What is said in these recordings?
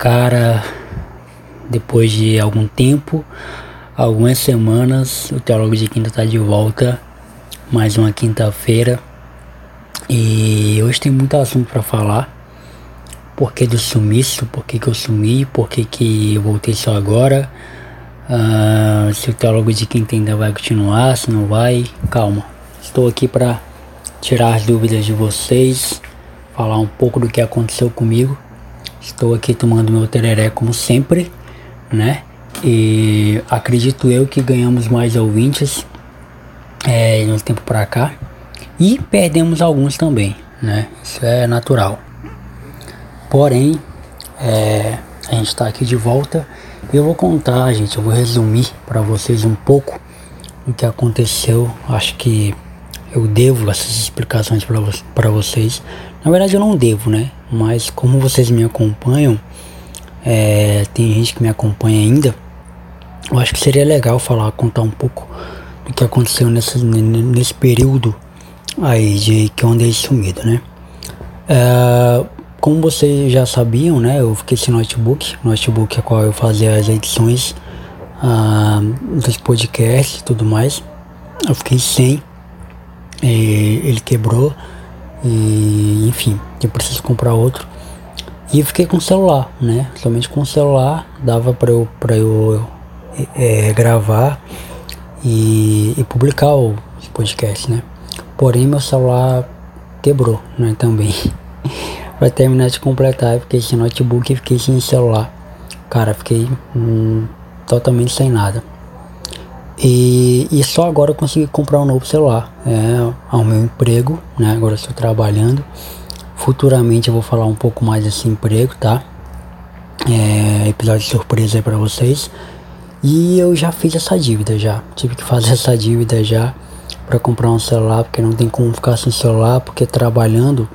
Cara, depois de algum tempo, algumas semanas, o Teólogo de Quinta tá de volta. Mais uma quinta-feira. E hoje tem muito assunto pra falar. Por que do sumiço? Por que eu sumi? Por que eu voltei só agora? Se o Teólogo de Quinta ainda vai continuar, se não vai. Calma. Estou aqui pra tirar as dúvidas de vocês. Falar um pouco do que aconteceu comigo. Estou aqui tomando meu tereré como sempre, né? E acredito eu que ganhamos mais ouvintes de um tempo pra cá. E perdemos alguns também, né? Isso é natural. Porém, a gente tá aqui de volta. E eu vou contar, gente, eu vou resumir pra vocês um pouco o que aconteceu. Acho que eu devo essas explicações pra vocês. Na verdade eu não devo, né? Mas como vocês me acompanham, tem gente que me acompanha ainda, eu acho que seria legal contar um pouco do que aconteceu nesse período aí de que eu andei sumido, né? Como vocês já sabiam, né? Eu fiquei sem notebook a qual eu fazia as edições dos podcasts e tudo mais. Eu fiquei sem, ele quebrou. E enfim, eu preciso comprar outro. E eu fiquei com o celular, né? Somente com o celular dava pra eu gravar e publicar os podcasts, né? Porém meu celular quebrou, né? Também. Pra terminar de completar, eu fiquei sem notebook e fiquei sem celular. Cara, fiquei totalmente sem nada. E só agora eu consegui comprar um novo celular. Ao meu emprego, né? Agora eu estou trabalhando. Futuramente eu vou falar um pouco mais desse emprego, tá? Episódio de surpresa aí pra vocês. E eu já fiz essa dívida já. Tive que fazer essa dívida já pra comprar um celular, porque não tem como ficar sem celular, porque trabalhando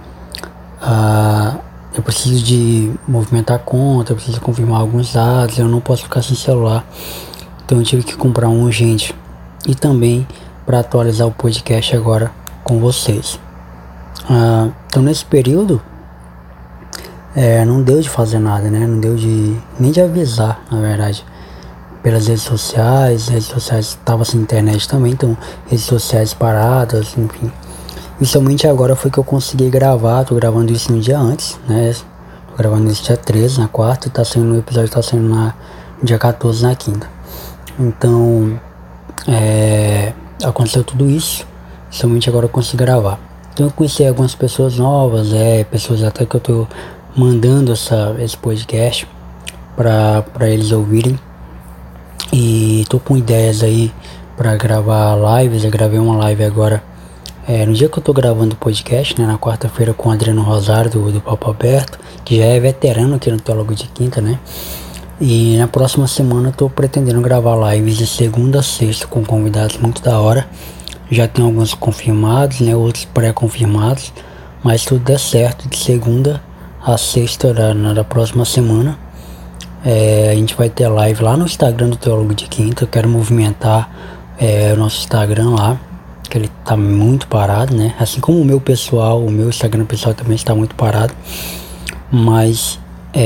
eu preciso de movimentar a conta, eu preciso confirmar alguns dados, eu não posso ficar sem celular. Então eu tive que comprar um urgente. E também para atualizar o podcast agora com vocês. Então nesse período não deu de fazer nada, né? Não deu nem de avisar, na verdade. Pelas redes sociais estavam sem internet também, então redes sociais paradas, enfim. E somente agora foi que eu consegui gravar. Tô gravando isso um dia antes, né? Tô gravando isso dia 13, na quarta, e o episódio tá saindo no dia 14, na quinta. Então, aconteceu tudo isso, somente agora eu consigo gravar. Então eu conheci algumas pessoas novas, pessoas até que eu tô mandando esse podcast pra eles ouvirem. E tô com ideias aí pra gravar lives. Eu gravei uma live agora, no dia que eu tô gravando o podcast, né, na quarta-feira, com o Adriano Rosário do Papo Aberto, que já é veterano aqui no Teólogo de Quinta, né? E na próxima semana eu tô pretendendo gravar lives de segunda a sexta com convidados muito da hora. Já tem alguns confirmados, né, outros pré-confirmados, mas tudo der certo, de segunda a sexta da próxima semana a gente vai ter live lá no Instagram do Teólogo de Quinta. Eu quero movimentar o nosso Instagram lá, que ele tá muito parado, né? Assim como o meu Instagram pessoal também está muito parado, mas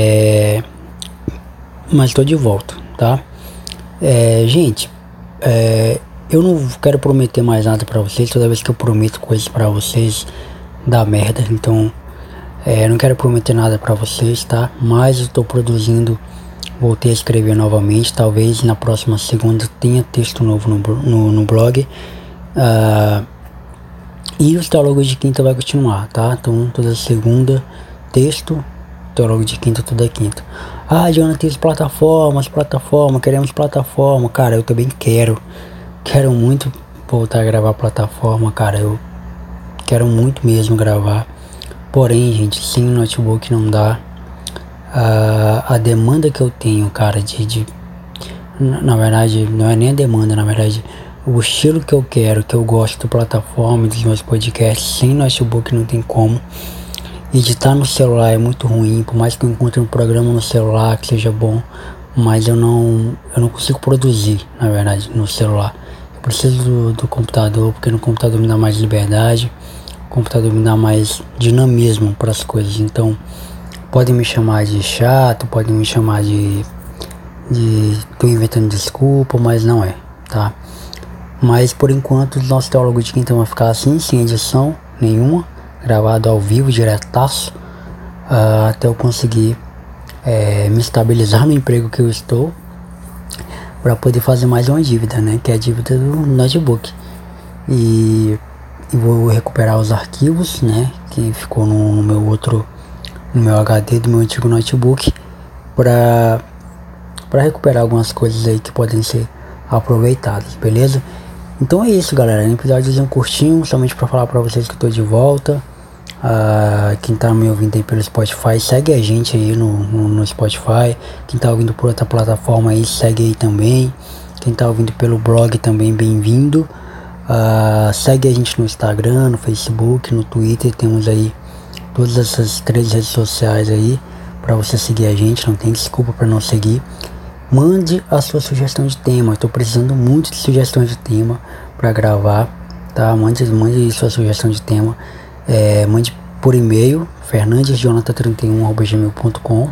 tô de volta, tá? Gente, eu não quero prometer mais nada pra vocês. Toda vez que eu prometo coisas pra vocês, dá merda. Então, não quero prometer nada pra vocês, tá? Mas eu tô produzindo, voltei a escrever novamente. Talvez na próxima segunda tenha texto novo no blog. E os Teólogos de Quinta vai continuar, tá? Então, toda segunda, texto. Teólogo de Quinta, toda quinta. Jonathan, queremos plataforma. Cara, eu também quero muito voltar a gravar plataforma, cara. Eu quero muito mesmo gravar. Porém, gente, sem notebook não dá. A demanda que eu tenho, cara, na verdade, não é nem a demanda, na verdade, o estilo que eu quero, que eu gosto da plataforma, dos meus podcasts, sem notebook não tem como. Editar no celular é muito ruim, por mais que eu encontre um programa no celular que seja bom, mas eu não consigo produzir, na verdade, no celular. Eu preciso do computador, porque no computador me dá mais liberdade, o computador me dá mais dinamismo para as coisas. Então, Podem me chamar de chato, podem me chamar de tô inventando desculpa, mas não é, tá? Mas por enquanto o nosso Teólogo de Quinta vai ficar assim, sem edição nenhuma, gravado ao vivo, diretaço, até eu conseguir me estabilizar no emprego que eu estou, para poder fazer mais uma dívida, né? Que é a dívida do notebook. E vou recuperar os arquivos, né? Que ficou no meu HD do meu antigo notebook, para recuperar algumas coisas aí que podem ser aproveitadas, beleza? Então é isso, galera, um episódio curtinho, somente para falar para vocês que eu tô de volta. Quem tá me ouvindo aí pelo Spotify, segue a gente aí no Spotify. Quem tá ouvindo por outra plataforma aí, segue aí também. Quem tá ouvindo pelo blog também, bem-vindo. Segue a gente no Instagram, no Facebook, no Twitter. Temos aí todas essas 3 redes sociais aí para você seguir a gente, não tem desculpa para não seguir. Mande a sua sugestão de tema, eu tô precisando muito de sugestões de tema para gravar, tá? Mande sua sugestão de tema, mande por e-mail, fernandesjonathan31@gmail.com,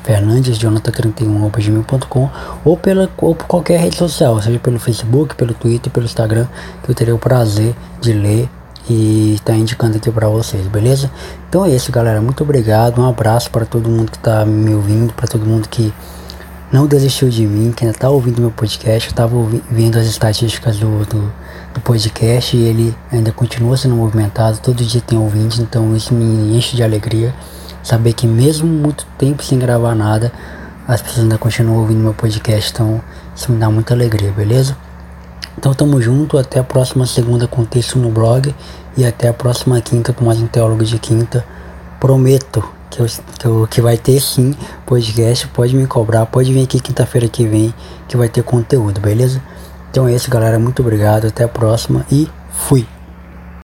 fernandesjonathan31@gmail.com, ou por qualquer rede social, seja pelo Facebook, pelo Twitter, pelo Instagram, que eu terei o prazer de ler e tá indicando aqui para vocês, beleza? Então é isso, galera, muito obrigado, um abraço para todo mundo que tá me ouvindo, para todo mundo que não desistiu de mim, que ainda tá ouvindo meu podcast. Eu tava vendo as estatísticas do podcast e ele ainda continua sendo movimentado, todo dia tem ouvintes, então isso me enche de alegria, saber que mesmo muito tempo sem gravar nada, as pessoas ainda continuam ouvindo meu podcast, então isso me dá muita alegria, beleza? Então tamo junto, até a próxima segunda com texto no blog e até a próxima quinta com mais um Teólogo de Quinta. Prometo que vai ter sim podcast, pode me cobrar, pode vir aqui quinta-feira que vem que vai ter conteúdo, beleza? Então é isso, galera, muito obrigado, até a próxima e fui!